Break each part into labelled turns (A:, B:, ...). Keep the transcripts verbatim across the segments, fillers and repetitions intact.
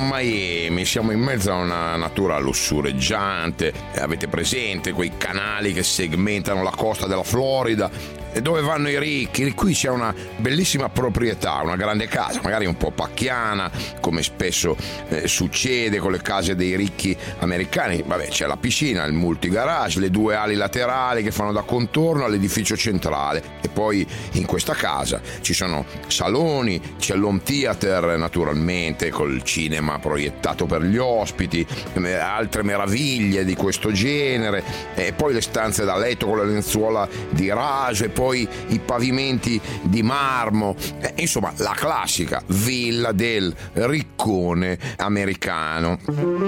A: Miami, siamo in mezzo a una natura lussureggiante. Avete presente quei canali che segmentano la costa della Florida? E dove vanno i ricchi? Qui c'è una bellissima proprietà, una grande casa, magari un po' pacchiana, come spesso eh, succede con le case dei ricchi americani. Vabbè, c'è la piscina, il multigarage, le due ali laterali che fanno da contorno all'edificio centrale. E poi in questa casa ci sono saloni, c'è l'home theater naturalmente, col cinema proiettato per gli ospiti, altre meraviglie di questo genere, e poi le stanze da letto con le lenzuola di raso, e poi poi i pavimenti di marmo, eh, insomma la classica villa del riccone americano.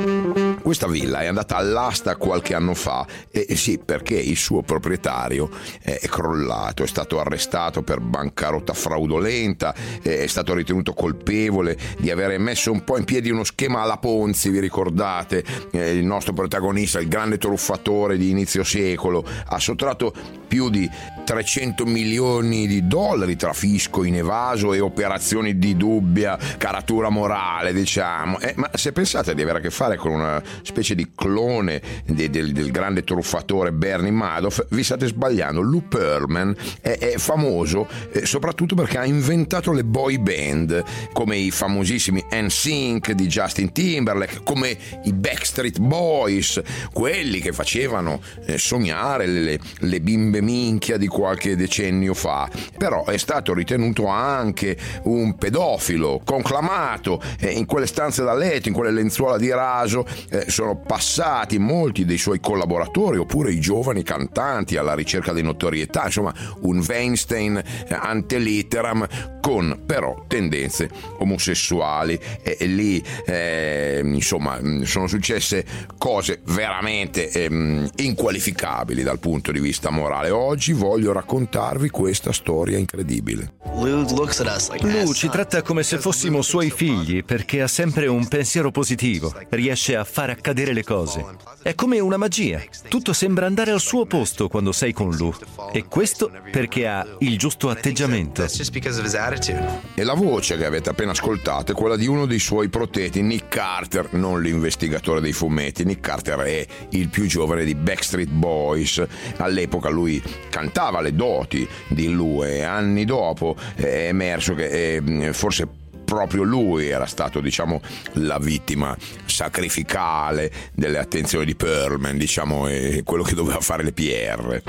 A: Questa villa è andata all'asta qualche anno fa, e eh, sì, perché il suo proprietario eh, è crollato, è stato arrestato per bancarotta fraudolenta, eh, è stato ritenuto colpevole di avere messo un po' in piedi uno schema alla Ponzi, vi ricordate? Eh, il nostro protagonista, il grande truffatore di inizio secolo, ha sottratto più di trecento milioni di dollari tra fisco inevaso e operazioni di dubbia caratura morale, diciamo. Eh, ma se pensate di avere a che fare con una specie di clone de, del, del grande truffatore Bernie Madoff, vi state sbagliando. Lou Pearlman è, è famoso eh, soprattutto perché ha inventato le boy band, come i famosissimi N Sync di Justin Timberlake, come i Backstreet Boys, quelli che facevano eh, sognare le, le bimbe minchia di qualche decennio fa. Però è stato ritenuto anche un pedofilo conclamato. eh, in quelle stanze da letto, in quelle lenzuola di raso eh, sono passati molti dei suoi collaboratori oppure i giovani cantanti alla ricerca di notorietà, insomma un Weinstein ante litteram, con però tendenze omosessuali, e, e lì eh, insomma sono successe cose veramente eh, inqualificabili dal punto di vista morale. Oggi voglio raccontarvi questa storia incredibile.
B: Lou ci tratta come se fossimo suoi figli, perché ha sempre un pensiero positivo, riesce a far accadere le cose. È come una magia, tutto sembra andare al suo posto quando sei con Lou, e questo perché ha il giusto atteggiamento.
A: E la voce che avete appena ascoltato è quella di uno dei suoi protetti, Nick Carter, non l'investigatore dei fumetti. Nick Carter è il più giovane di Backstreet Boys. All'epoca lui cantava le doti di Lou, e anni dopo è emerso che eh, forse proprio lui era stato, diciamo, la vittima sacrificale delle attenzioni di Pearlman, diciamo, è quello che doveva fare le P R.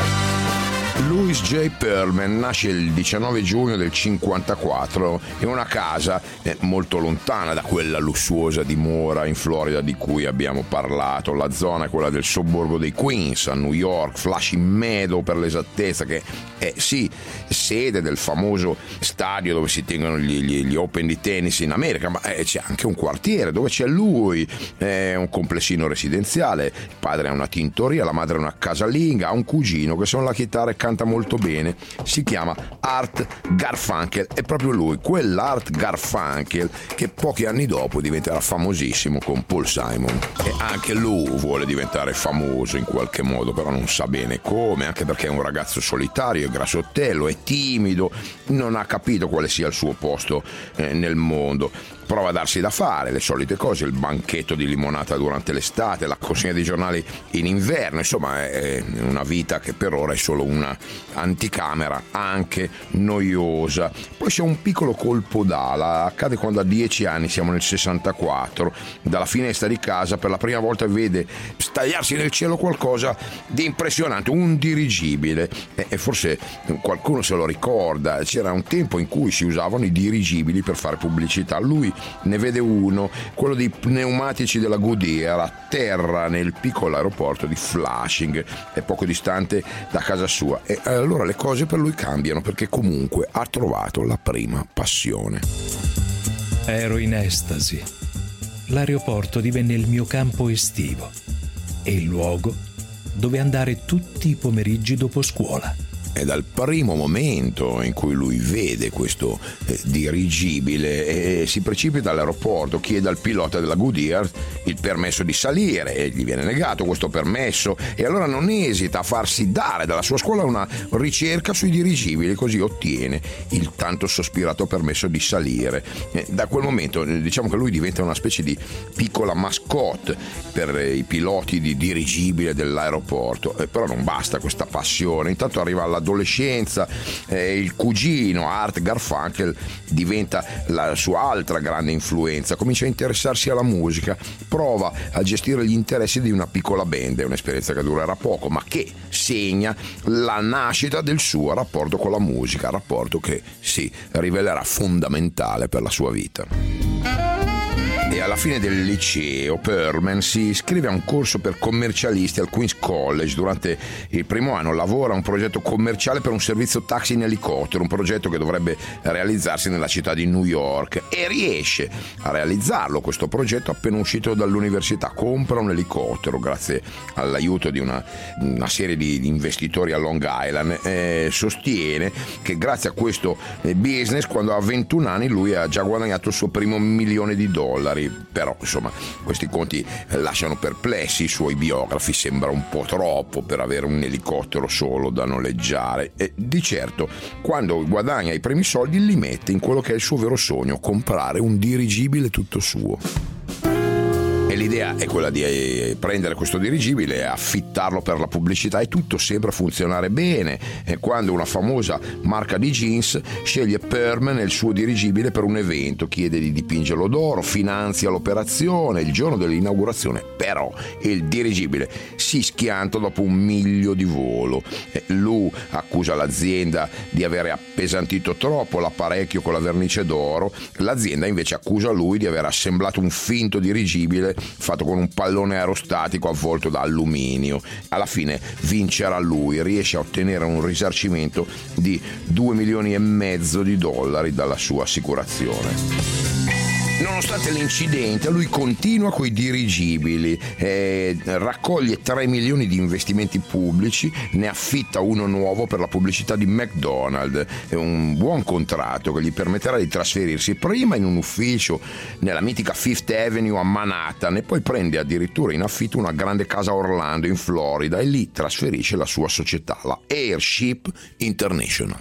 A: Louis J. Pearlman nasce il diciannove giugno del cinquantaquattro in una casa eh, molto lontana da quella lussuosa dimora in Florida di cui abbiamo parlato. La zona è quella del sobborgo dei Queens, a New York, Flushing Meadow per l'esattezza, che è sì sede del famoso stadio dove si tengono gli, gli, gli Open di tennis in America, ma eh, c'è anche un quartiere dove c'è lui, è un complessino residenziale. Il padre ha una tintoria, la madre è una casalinga, ha un cugino che suona la chitarra e canta molto bene, si chiama Art Garfunkel. È proprio lui, quell'Art Garfunkel che pochi anni dopo diventerà famosissimo con Paul Simon. E anche lui vuole diventare famoso in qualche modo, però non sa bene come, anche perché è un ragazzo solitario, è grassottello, è timido, non ha capito quale sia il suo posto eh, nel mondo. Prova a darsi da fare, le solite cose, il banchetto di limonata durante l'estate, la consegna dei giornali in inverno, insomma è una vita che per ora è solo una anticamera, anche noiosa. Poi c'è un piccolo colpo d'ala, accade quando a dieci anni, siamo nel sessantaquattro, dalla finestra di casa per la prima volta vede stagliarsi nel cielo qualcosa di impressionante, un dirigibile, e forse qualcuno se lo ricorda, c'era un tempo in cui si usavano i dirigibili per fare pubblicità. Lui ne vede uno, quello dei pneumatici della Goodyear, atterra nel piccolo aeroporto di Flushing, è poco distante da casa sua, e allora le cose per lui cambiano, perché comunque ha trovato la prima passione.
C: Ero in estasi. L'aeroporto divenne il mio campo estivo e il luogo dove andare tutti i pomeriggi dopo scuola.
A: è dal primo momento in cui lui vede questo eh, dirigibile e si precipita all'aeroporto, chiede al pilota della Goodyear il permesso di salire e gli viene negato questo permesso, e allora non esita a farsi dare dalla sua scuola una ricerca sui dirigibili, così ottiene il tanto sospirato permesso di salire. Eh, da quel momento eh, diciamo che lui diventa una specie di piccola mascotte per eh, i piloti di dirigibile dell'aeroporto, eh, però non basta questa passione. Intanto arriva all'adolescenza, eh, il cugino Art Garfunkel diventa la sua altra grande influenza, comincia a interessarsi alla musica, prova a gestire gli interessi di una piccola band. È un'esperienza che durerà poco ma che segna la nascita del suo rapporto con la musica, rapporto che si rivelerà fondamentale per la sua vita. E alla fine del liceo Perlman si iscrive a un corso per commercialisti al Queen's College. Durante il primo anno lavora a un progetto commerciale per un servizio taxi in elicottero, un progetto che dovrebbe realizzarsi nella città di New York, e riesce a realizzarlo questo progetto appena uscito dall'università. Compra un elicottero grazie all'aiuto di una, una serie di investitori a Long Island. Eh, sostiene che grazie a questo business, quando ha ventuno anni, lui ha già guadagnato il suo primo milione di dollari. Però insomma questi conti lasciano perplessi i suoi biografi, sembra un po' troppo per avere un elicottero solo da noleggiare, e di certo quando guadagna i primi soldi li mette in quello che è il suo vero sogno: comprare un dirigibile tutto suo. E l'idea è quella di prendere questo dirigibile e affittarlo per la pubblicità, e tutto sembra funzionare bene. E quando una famosa marca di jeans sceglie Perlman e il suo dirigibile per un evento, chiede di dipingerlo d'oro, finanzia l'operazione. Il giorno dell'inaugurazione però il dirigibile si schianta dopo un miglio di volo. Lou accusa l'azienda di avere appesantito troppo l'apparecchio con la vernice d'oro, l'azienda invece accusa lui di aver assemblato un finto dirigibile fatto con un pallone aerostatico avvolto da alluminio. Alla fine vincerà lui, riesce a ottenere un risarcimento di due milioni e mezzo di dollari dalla sua assicurazione. Nonostante l'incidente, lui continua coi dirigibili, eh, raccoglie tre milioni di investimenti pubblici, ne affitta uno nuovo per la pubblicità di McDonald's. È un buon contratto che gli permetterà di trasferirsi prima in un ufficio nella mitica Fifth Avenue a Manhattan, e poi prende addirittura in affitto una grande casa a Orlando in Florida, e lì trasferisce la sua società, la Airship International.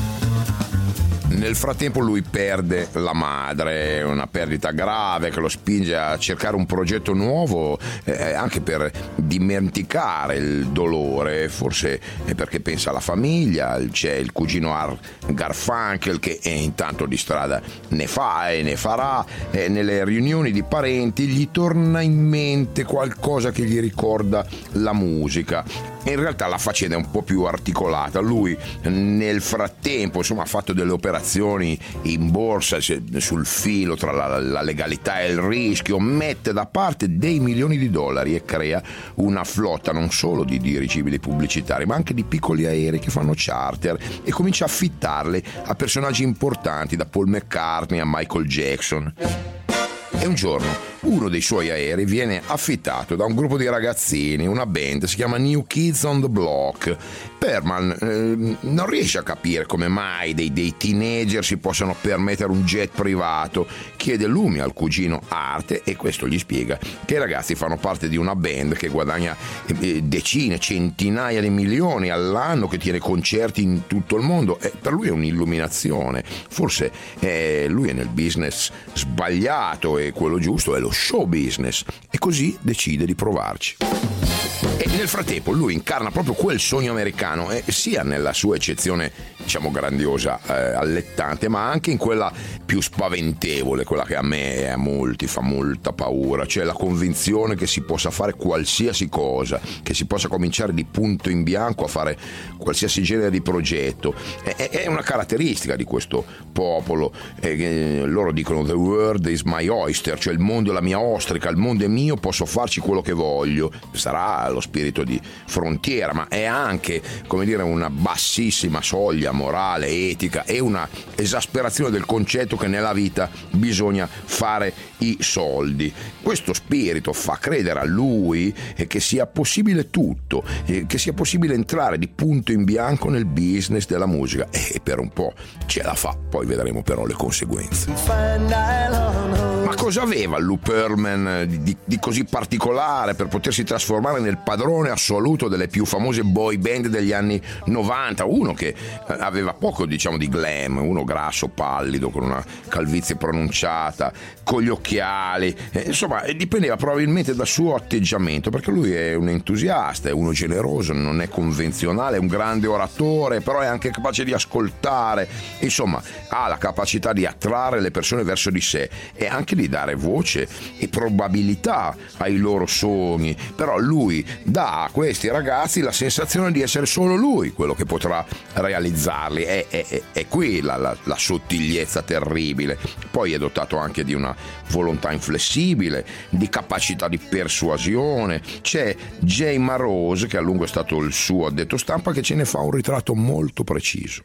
A: Nel frattempo lui perde la madre, una perdita grave che lo spinge a cercare un progetto nuovo, eh, anche per dimenticare il dolore, forse perché pensa alla famiglia. C'è il cugino Art Garfunkel che eh, intanto di strada ne fa e ne farà, e nelle riunioni di parenti gli torna in mente qualcosa che gli ricorda la musica. In realtà la faccenda è un po' più articolata. Lui nel frattempo insomma ha fatto delle operazioni in borsa, sul filo tra la, la legalità e il rischio, mette da parte dei milioni di dollari e crea una flotta non solo di dirigibili pubblicitari ma anche di piccoli aerei che fanno charter, e comincia a affittarli a personaggi importanti, da Paul McCartney a Michael Jackson. E un giorno uno dei suoi aerei viene affittato da un gruppo di ragazzini, una band, si chiama New Kids on the Block. Perlman eh, non riesce a capire come mai dei, dei teenager si possano permettere un jet privato. Chiede lumi al cugino Art e questo gli spiega che i ragazzi fanno parte di una band che guadagna eh, decine, centinaia di milioni all'anno, che tiene concerti in tutto il mondo, e per lui è un'illuminazione. Forse eh, lui è nel business sbagliato e quello giusto è lo show business, e così decide di provarci. E nel frattempo lui incarna proprio quel sogno americano, eh, sia nella sua eccezione diciamo grandiosa, eh, allettante, ma anche in quella più spaventevole, quella che a me e a molti fa molta paura, cioè la convinzione che si possa fare qualsiasi cosa, che si possa cominciare di punto in bianco a fare qualsiasi genere di progetto. È, è una caratteristica di questo popolo. Eh, loro dicono the world is my oyster, cioè il mondo è la mia ostrica, il mondo è mio, posso farci quello che voglio. Sarà lo spirito spirito di frontiera, ma è anche, come dire, una bassissima soglia morale, etica e una esasperazione del concetto che nella vita bisogna fare i soldi. Questo spirito fa credere a lui che sia possibile tutto, che sia possibile entrare di punto in bianco nel business della musica, e per un po' ce la fa, poi vedremo però le conseguenze. Ma cosa aveva Lou Pearlman di, di, di così particolare per potersi trasformare nel padrone assoluto delle più famose boy band degli anni novanta? Uno che aveva poco, diciamo, di glam, uno grasso, pallido, con una calvizie pronunciata, con gli occhiali, eh, insomma dipendeva probabilmente dal suo atteggiamento, perché lui è un entusiasta, è uno generoso, non è convenzionale, è un grande oratore, però è anche capace di ascoltare, insomma ha la capacità di attrarre le persone verso di sé e anche di dare voce e probabilità ai loro sogni. Però lui dà a questi ragazzi la sensazione di essere solo lui quello che potrà realizzarli. È, è, è, è qui la, la, la sottigliezza terribile. Poi è dotato anche di una volontà inflessibile, di capacità di persuasione. C'è Jay Marose, che a lungo è stato il suo addetto stampa, che ce ne fa un ritratto molto preciso.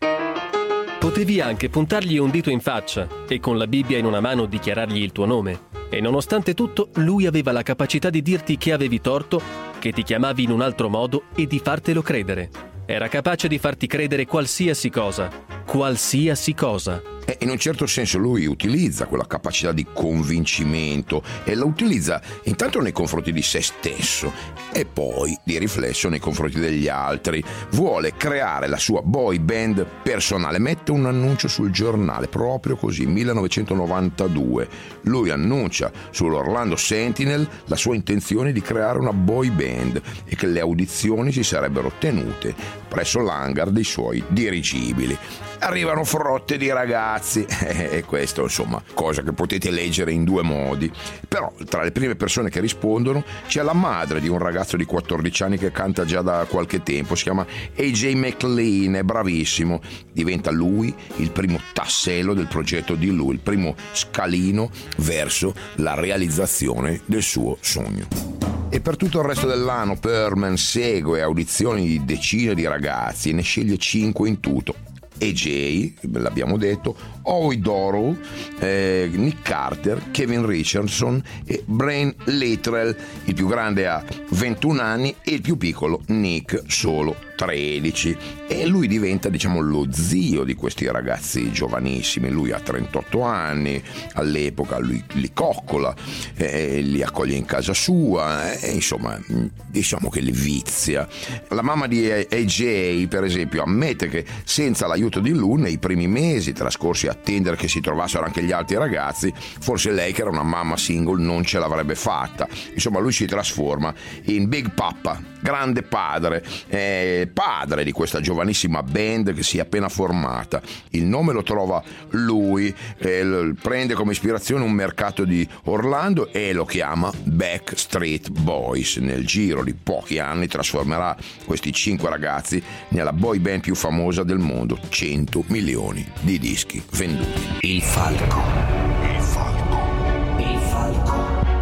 D: Potevi anche puntargli un dito in faccia e con la Bibbia in una mano dichiarargli il tuo nome. E nonostante tutto, lui aveva la capacità di dirti che avevi torto, che ti chiamavi in un altro modo e di fartelo credere. Era capace di farti credere qualsiasi cosa, qualsiasi cosa.
A: E in un certo senso lui utilizza quella capacità di convincimento e la utilizza intanto nei confronti di se stesso e poi di riflesso nei confronti degli altri. Vuole creare la sua boy band personale, mette un annuncio sul giornale, proprio così, millenovecentonovantadue. Lui annuncia sull'Orlando Sentinel la sua intenzione di creare una boy band e che le audizioni si sarebbero tenute presso l'hangar dei suoi dirigibili. Arrivano frotte di ragazzi e questo, insomma, cosa che potete leggere in due modi. Però tra le prime persone che rispondono c'è la madre di un ragazzo di quattordici anni che canta già da qualche tempo, si chiama A J McLean, è bravissimo. Diventa lui il primo tassello del progetto di lui, il primo scalino verso la realizzazione del suo sogno. E per tutto il resto dell'anno Pearlman segue audizioni di decine di ragazzi e ne sceglie cinque in tutto. A J, l'abbiamo detto, Howie Dorough, eh, Nick Carter, Kevin Richardson e Brian Littrell. Il più grande ha ventuno anni e il più piccolo, Nick, solo tredici. E lui diventa, diciamo, lo zio di questi ragazzi giovanissimi. Lui ha trentotto anni all'epoca, lui li coccola, eh, li accoglie in casa sua, e eh, insomma diciamo che li vizia. La mamma di A J, per esempio, ammette che senza l'aiuto di Lou nei primi mesi trascorsi a attendere che si trovassero anche gli altri ragazzi, forse lei, che era una mamma single, non ce l'avrebbe fatta. Insomma lui si trasforma in Big Papa, grande padre, eh, padre di questa giovanissima band che si è appena formata. Il nome lo trova lui, eh, prende come ispirazione un mercato di Orlando e lo chiama Backstreet Boys. Nel giro di pochi anni trasformerà questi cinque ragazzi nella boy band più famosa del mondo, cento milioni di dischi venduti.
E: Il falco, il falco, il falco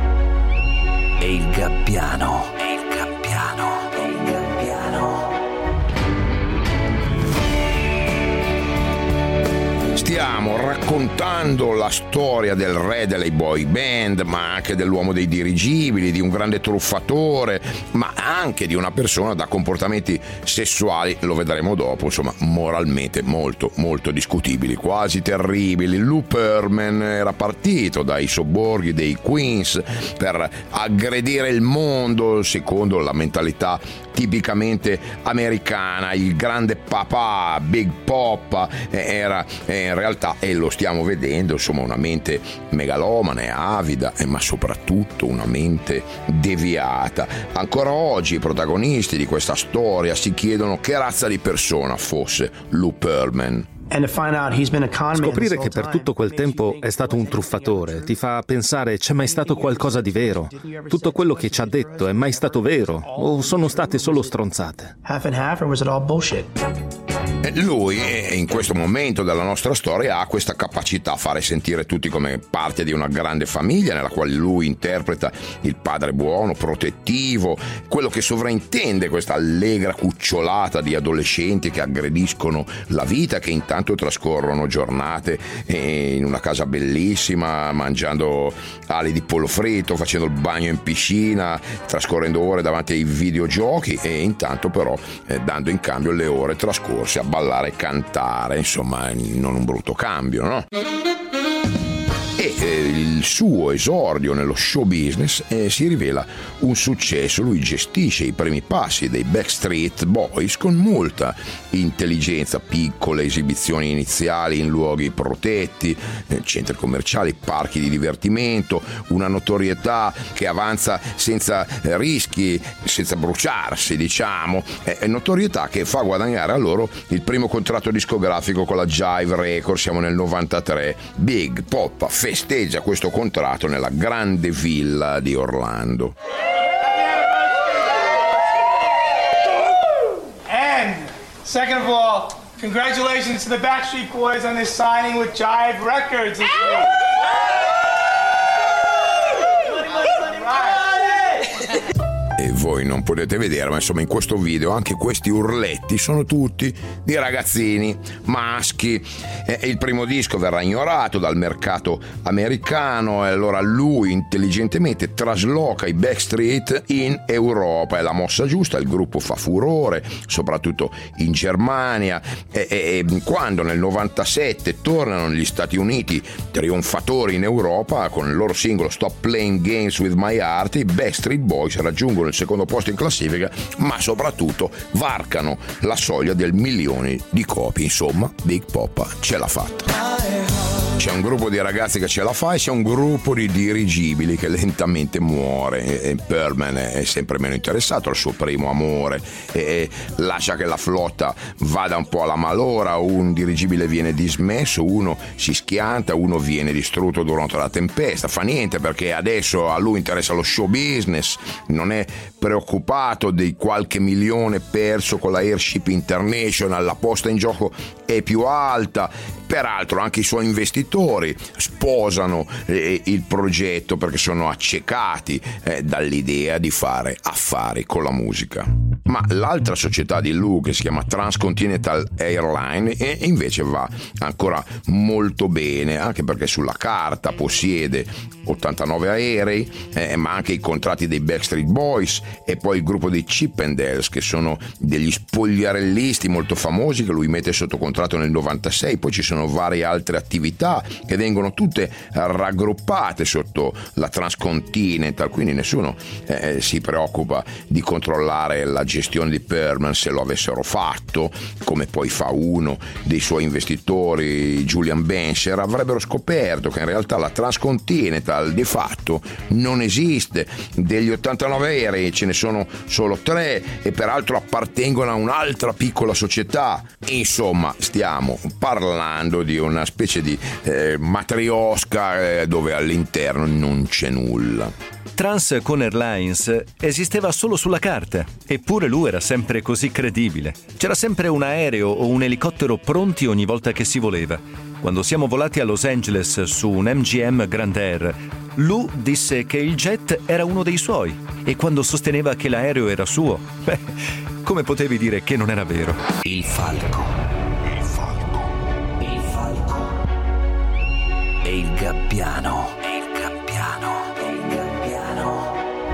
E: e il gabbiano, e il gabbiano, e il gabbiano.
A: Stiamo raccontando la storia del re delle boy band, ma anche dell'uomo dei dirigibili, di un grande truffatore, ma anche di una persona da comportamenti sessuali, lo vedremo dopo, insomma, moralmente molto, molto discutibili, quasi terribili. Lou Pearlman era partito dai sobborghi dei Queens per aggredire il mondo secondo la mentalità tipicamente americana. Il grande papà, Big Papa, era in realtà, e lo stiamo vedendo, insomma, una mente megalomana e avida, ma soprattutto una mente deviata. Ancora oggi i protagonisti di questa storia si chiedono che razza di persona fosse Lou Pearlman.
F: Scoprire che per tutto quel tempo è stato un truffatore ti fa pensare: c'è mai stato qualcosa di vero? Tutto quello che ci ha detto è mai stato vero? O sono state solo stronzate?
A: Lui in questo momento della nostra storia ha questa capacità a fare sentire tutti come parte di una grande famiglia nella quale lui interpreta il padre buono, protettivo, quello che sovraintende questa allegra cucciolata di adolescenti che aggrediscono la vita, che intanto trascorrono giornate in una casa bellissima, mangiando ali di pollo fritto, facendo il bagno in piscina, trascorrendo ore davanti ai videogiochi e intanto però eh, dando in cambio le ore trascorse a ballare e cantare, insomma non un brutto cambio, no? E eh, il suo esordio nello show business eh, si rivela un successo. Lui gestisce i primi passi dei Backstreet Boys con molta intelligenza, piccole esibizioni iniziali in luoghi protetti, eh, centri commerciali, parchi di divertimento, una notorietà che avanza senza eh, rischi, senza bruciarsi, diciamo, eh, notorietà che fa guadagnare a loro il primo contratto discografico con la Jive Records. Siamo nel novantatré. Big Poppa festeggia questo contratto nella grande villa di Orlando.
G: And second of all, congratulations to the Backstreet Boys on this signing with Jive Records.
A: E voi non potete vedere, ma insomma in questo video anche questi urletti sono tutti di ragazzini maschi. E il primo disco verrà ignorato dal mercato americano e allora lui intelligentemente trasloca i Backstreet in Europa. È la mossa giusta, il gruppo fa furore soprattutto in Germania e, e, e quando nel novantasette tornano negli Stati Uniti trionfatori in Europa con il loro singolo Stop Playing Games With My Heart, i Backstreet Boys raggiungono il secondo posto in classifica, ma soprattutto varcano la soglia del milione di copie. Insomma, Big Poppa ce l'ha fatta. C'è un gruppo di ragazzi che ce la fa e c'è un gruppo di dirigibili che lentamente muore e Pearlman è sempre meno interessato al suo primo amore e lascia che la flotta vada un po' alla malora. Un dirigibile viene dismesso, uno si schianta, uno viene distrutto durante la tempesta. Fa niente perché adesso a lui interessa lo show business, non è preoccupato di qualche milione perso con la Airship International, la posta in gioco è più alta. Peraltro anche i suoi investitori sposano eh, il progetto perché sono accecati eh, dall'idea di fare affari con la musica. Ma l'altra società di Lou, che si chiama Transcontinental Airlines, eh, invece va ancora molto bene, anche perché sulla carta possiede ottantanove aerei, eh, ma anche i contratti dei Backstreet Boys e poi il gruppo dei Chip and Dales, che sono degli spogliarellisti molto famosi che lui mette sotto contratto nel novantasei. Poi ci sono varie altre attività che vengono tutte raggruppate sotto la Transcontinental, quindi nessuno eh, si preoccupa di controllare la gestione di Pearlman. Se lo avessero fatto, come poi fa uno dei suoi investitori, Julian Bencher, avrebbero scoperto che in realtà la Transcontinental di fatto non esiste. Degli ottantanove aerei ce ne sono solo tre e peraltro appartengono a un'altra piccola società. Insomma, stiamo parlando di una specie di eh, matriosca eh, dove all'interno non c'è nulla.
B: Transcon Airlines esisteva solo sulla carta, eppure lui era sempre così credibile. C'era sempre un aereo o un elicottero pronti ogni volta che si voleva. Quando siamo volati a Los Angeles su un M G M Grand Air, Lou disse che il jet era uno dei suoi e quando sosteneva che l'aereo era suo, beh, come potevi dire che non era vero?
E: Il falco. E il gabbiano. E il gabbiano. E il gabbiano.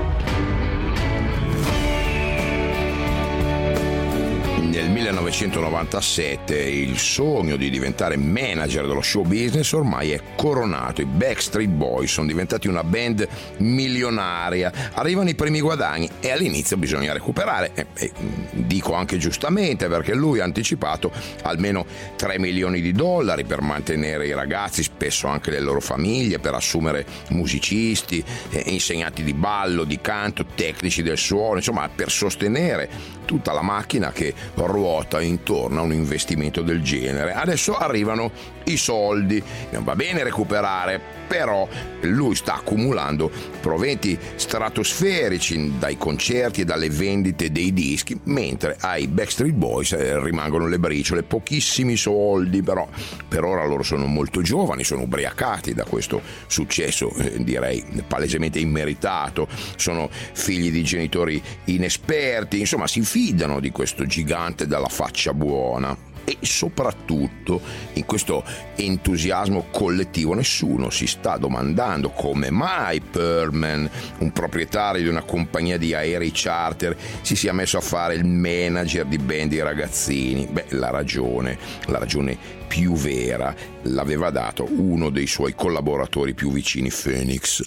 A: Nel millenovecentonovantasette il sogno di diventare manager dello show business ormai è coronato. I Backstreet Boys sono diventati una band milionaria, arrivano i primi guadagni e all'inizio bisogna recuperare, e, e dico anche giustamente, perché lui ha anticipato almeno tre milioni di dollari per mantenere i ragazzi, spesso anche le loro famiglie, per assumere musicisti, eh, insegnanti di ballo, di canto, tecnici del suono, insomma per sostenere tutta la macchina che ruota intorno a un investimento del genere. Adesso arrivano i soldi, non va bene recuperare, però lui sta accumulando proventi stratosferici dai concerti e dalle vendite dei dischi, mentre ai Backstreet Boys rimangono le briciole, pochissimi soldi, però per ora loro sono molto giovani, sono ubriacati da questo successo, eh, direi palesemente immeritato, sono figli di genitori inesperti, insomma si fidano di questo gigante dalla faccia buona. E soprattutto in questo entusiasmo collettivo nessuno si sta domandando come mai Pearlman, un proprietario di una compagnia di aerei charter, si sia messo a fare il manager di band di ragazzini. Beh, la ragione, la ragione più vera l'aveva dato uno dei suoi collaboratori più vicini, Phoenix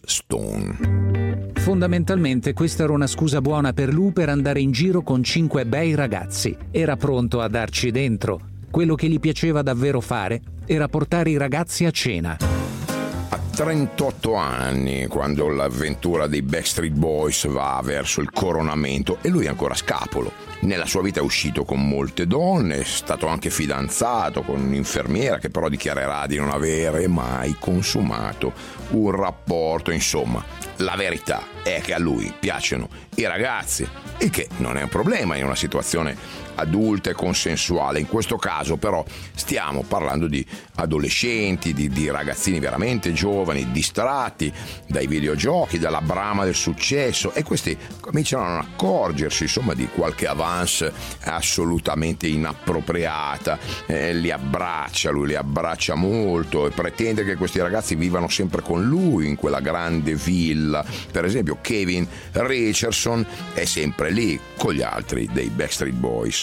A: Stone.
H: Fondamentalmente questa era una scusa buona per lui per andare in giro con cinque bei ragazzi. Era pronto a darci dentro. Quello che gli piaceva davvero fare era portare i ragazzi a cena.
A: A trentotto anni, quando l'avventura dei Backstreet Boys va verso il coronamento, e lui è ancora scapolo. Nella sua vita è uscito con molte donne, è stato anche fidanzato con un'infermiera che però dichiarerà di non avere mai consumato un rapporto. Insomma, la verità è che a lui piacciono i ragazzi, il che non è un problema in una situazione adulta e consensuale. In questo caso però stiamo parlando di adolescenti, di, di ragazzini veramente giovani, distratti dai videogiochi, dalla brama del successo, e questi cominciano a non accorgersi insomma di qualche avance assolutamente inappropriata. Eh, li abbraccia, lui li abbraccia molto e pretende che questi ragazzi vivano sempre con lui in quella grande villa. Per esempio Kevin Richardson è sempre lì con gli altri dei Backstreet Boys.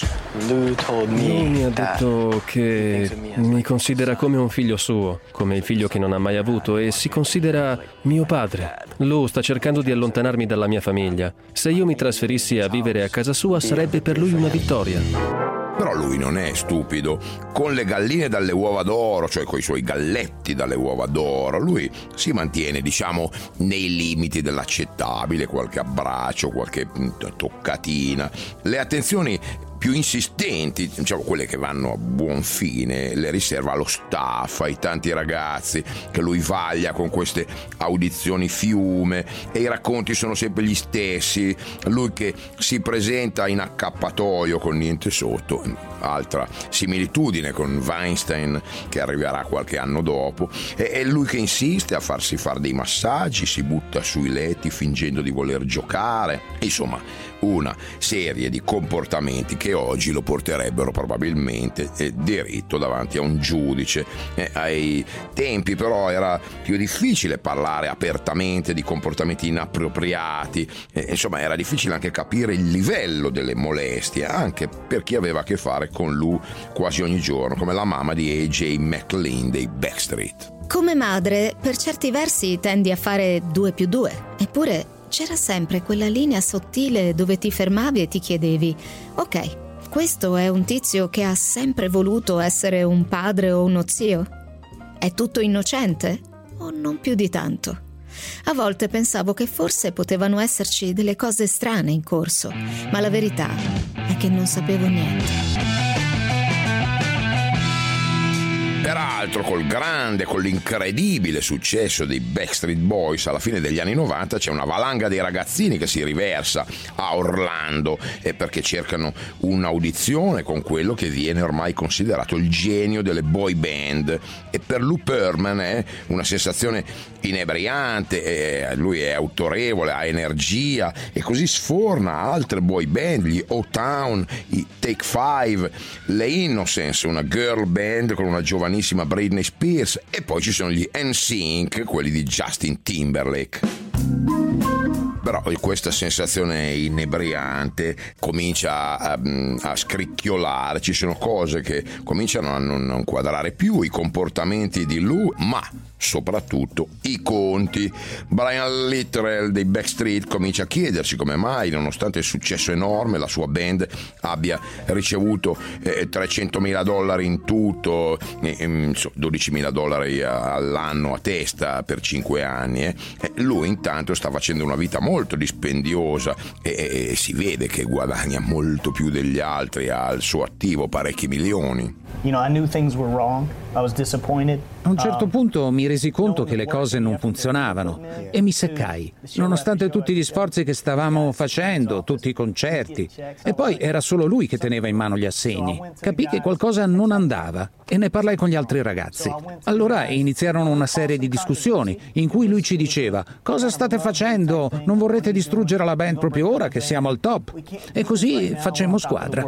D: Lui mi ha detto che mi considera come un figlio suo, come il figlio che non ha mai avuto, e si considera mio padre. Lui sta cercando di allontanarmi dalla mia famiglia. Se io mi trasferissi a vivere a casa sua sarebbe per lui una vittoria.
A: Però lui non è stupido. Con le galline dalle uova d'oro, cioè coi suoi galletti dalle uova d'oro, lui si mantiene, diciamo, nei limiti dell'accettabile, qualche abbraccio, qualche toccatina. Le attenzioni più insistenti, diciamo quelle che vanno a buon fine, le riserva allo staff, ai tanti ragazzi che lui vaglia con queste audizioni fiume, e i racconti sono sempre gli stessi. Lui che si presenta in accappatoio con niente sotto, altra similitudine con Weinstein che arriverà qualche anno dopo, e, e lui che insiste a farsi fare dei massaggi, si butta sui letti fingendo di voler giocare. Insomma, una serie di comportamenti che oggi lo porterebbero probabilmente eh, diritto davanti a un giudice. Eh, ai tempi però era più difficile parlare apertamente di comportamenti inappropriati, eh, insomma era difficile anche capire il livello delle molestie, anche per chi aveva a che fare con lui quasi ogni giorno, come la mamma di A J McLean dei Backstreet.
I: Come madre, per certi versi tendi a fare due più due, eppure c'era sempre quella linea sottile dove ti fermavi e ti chiedevi: ok, questo è un tizio che ha sempre voluto essere un padre o uno zio? È tutto innocente? O non più di tanto? A volte pensavo che forse potevano esserci delle cose strane in corso, ma la verità è che non sapevo niente.
A: Peraltro, col grande, con l'incredibile successo dei Backstreet Boys alla fine degli anni novanta, c'è una valanga dei ragazzini che si riversa a Orlando e perché cercano un'audizione con quello che viene ormai considerato il genio delle boy band, e per Lou Pearlman è una sensazione inebriante. E lui è autorevole, ha energia e così sforna altre boy band, gli O-Town, i Take Five, le Innocents, una girl band con una giovanissima Britney Spears, e poi ci sono gli N Sync, quelli di Justin Timberlake. Però questa sensazione inebriante comincia a, a scricchiolare, ci sono cose che cominciano a non, non quadrare più, i comportamenti di Lou, ma soprattutto i conti. Brian Littrell dei Backstreet comincia a chiedersi come mai, nonostante il successo enorme, la sua band abbia ricevuto eh, trecentomila dollari in tutto, eh, dodicimila dollari all'anno a testa per cinque anni. Eh. Lui intanto sta facendo una vita molto dispendiosa e, e si vede che guadagna molto più degli altri, ha al suo attivo parecchi milioni.
J: You know, I knew things were wrong. I was disappointed.
H: A un certo punto mi resi conto che le cose non funzionavano e mi seccai, nonostante tutti gli sforzi che stavamo facendo, tutti i concerti. E poi era solo lui che teneva in mano gli assegni. Capii che qualcosa non andava e ne parlai con gli altri ragazzi. Allora iniziarono una serie di discussioni in cui lui ci diceva: cosa state facendo? Non vorrete distruggere la band proprio ora che siamo al top? E così facemmo squadra.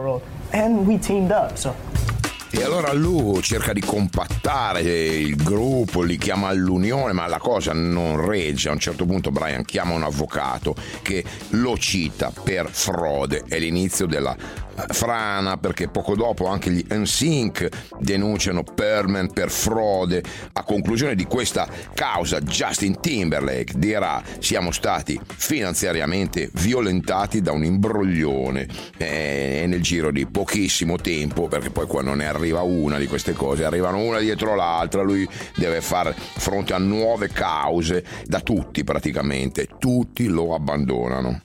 A: E allora lui cerca di compattare il gruppo, li chiama all'unione, ma la cosa non regge. A un certo punto Brian chiama un avvocato che lo cita per frode. È l'inizio della frana, perché poco dopo anche gli N Sync denunciano Pearlman per frode. A conclusione di questa causa Justin Timberlake dirà: siamo stati finanziariamente violentati da un imbroglione, e nel giro di pochissimo tempo, perché poi quando ne arriva una di queste cose arrivano una dietro l'altra, lui deve far fronte a nuove cause da tutti, praticamente tutti lo abbandonano.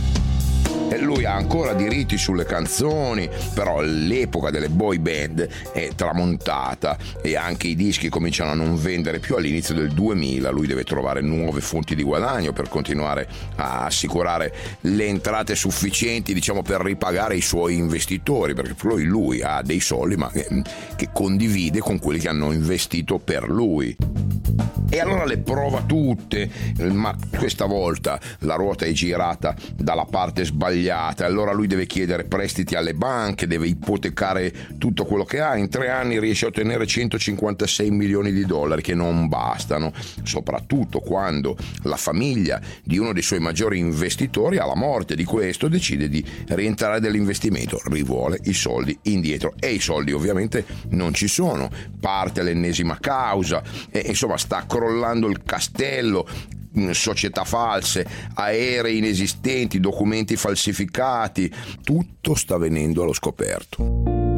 A: E lui ha ancora diritti sulle canzoni, però l'epoca delle boy band è tramontata e anche i dischi cominciano a non vendere più. All'inizio del duemila lui deve trovare nuove fonti di guadagno per continuare a assicurare le entrate sufficienti, diciamo, per ripagare i suoi investitori, perché poi lui ha dei soldi ma che, che condivide con quelli che hanno investito per lui. E allora le prova tutte, ma questa volta la ruota è girata dalla parte sbagliata. Allora lui deve chiedere prestiti alle banche, deve ipotecare tutto quello che ha. In tre anni riesce a ottenere centocinquantasei milioni di dollari, che non bastano, soprattutto quando la famiglia di uno dei suoi maggiori investitori, alla morte di questo, decide di rientrare dell'investimento, rivuole i soldi indietro, e i soldi ovviamente non ci sono. Parte l'ennesima causa e insomma sta crollando il castello. Società false, aerei inesistenti, documenti falsificati, tutto sta venendo allo scoperto.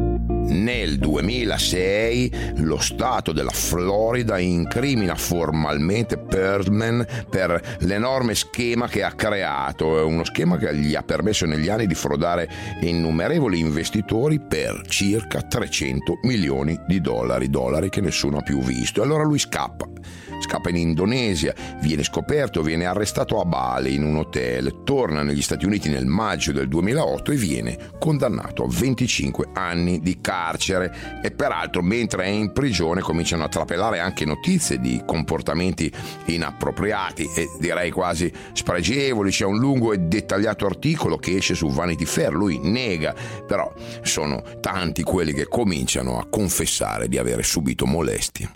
A: Nel duemilasei lo Stato della Florida incrimina formalmente Pearlman per l'enorme schema che ha creato, uno schema che gli ha permesso negli anni di frodare innumerevoli investitori per circa trecento milioni di dollari, dollari che nessuno ha più visto. Allora lui scappa. Scappa in Indonesia, viene scoperto, viene arrestato a Bali in un hotel, torna negli Stati Uniti nel maggio del duemilaotto e viene condannato a venticinque anni di carcere. E peraltro, mentre è in prigione, cominciano a trapelare anche notizie di comportamenti inappropriati e direi quasi spregevoli. C'è un lungo e dettagliato articolo che esce su Vanity Fair, lui nega, però sono tanti quelli che cominciano a confessare di avere subito molestie.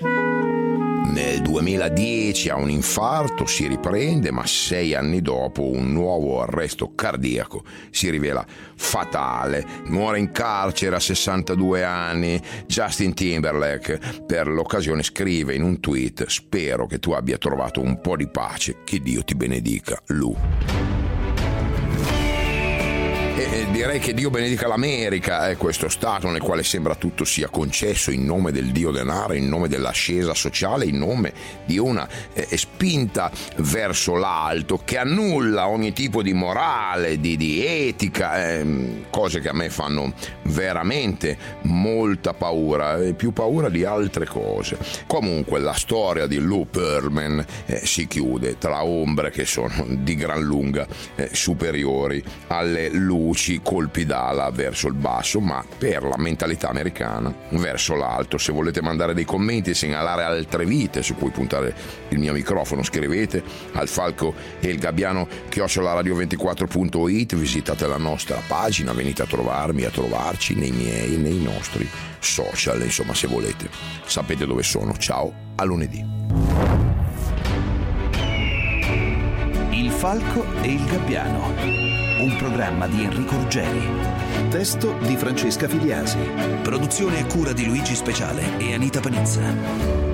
A: Nel duemiladieci ha un infarto, si riprende, ma sei anni dopo un nuovo arresto cardiaco si rivela fatale. Muore in carcere a sessantadue anni. Justin Timberlake per l'occasione scrive in un tweet: spero che tu abbia trovato un po' di pace, che Dio ti benedica, Lu. E direi che Dio benedica l'America, è questo stato nel quale sembra tutto sia concesso in nome del dio denaro, in nome dell'ascesa sociale, in nome di una eh, spinta verso l'alto che annulla ogni tipo di morale, di, di etica, eh, cose che a me fanno veramente molta paura, e più paura di altre cose. Comunque la storia di Lou Pearlman eh, si chiude tra ombre che sono di gran lunga eh, superiori alle luci, colpi d'ala verso il basso, ma per la mentalità americana verso l'alto. Se volete mandare dei commenti e segnalare altre vite su cui puntare il mio microfono, scrivete al falco e il gabbiano chiocciola radio ventiquattro punto it, visitate la nostra pagina, venite a trovarmi, a trovarci nei miei, nei nostri social, insomma, se volete sapete dove sono. Ciao, a lunedì.
E: Il falco e il gabbiano, un programma di Enrico Ruggeri. Testo di Francesca Filiasi. Produzione a cura di Luigi Speciale e Anita Panizza.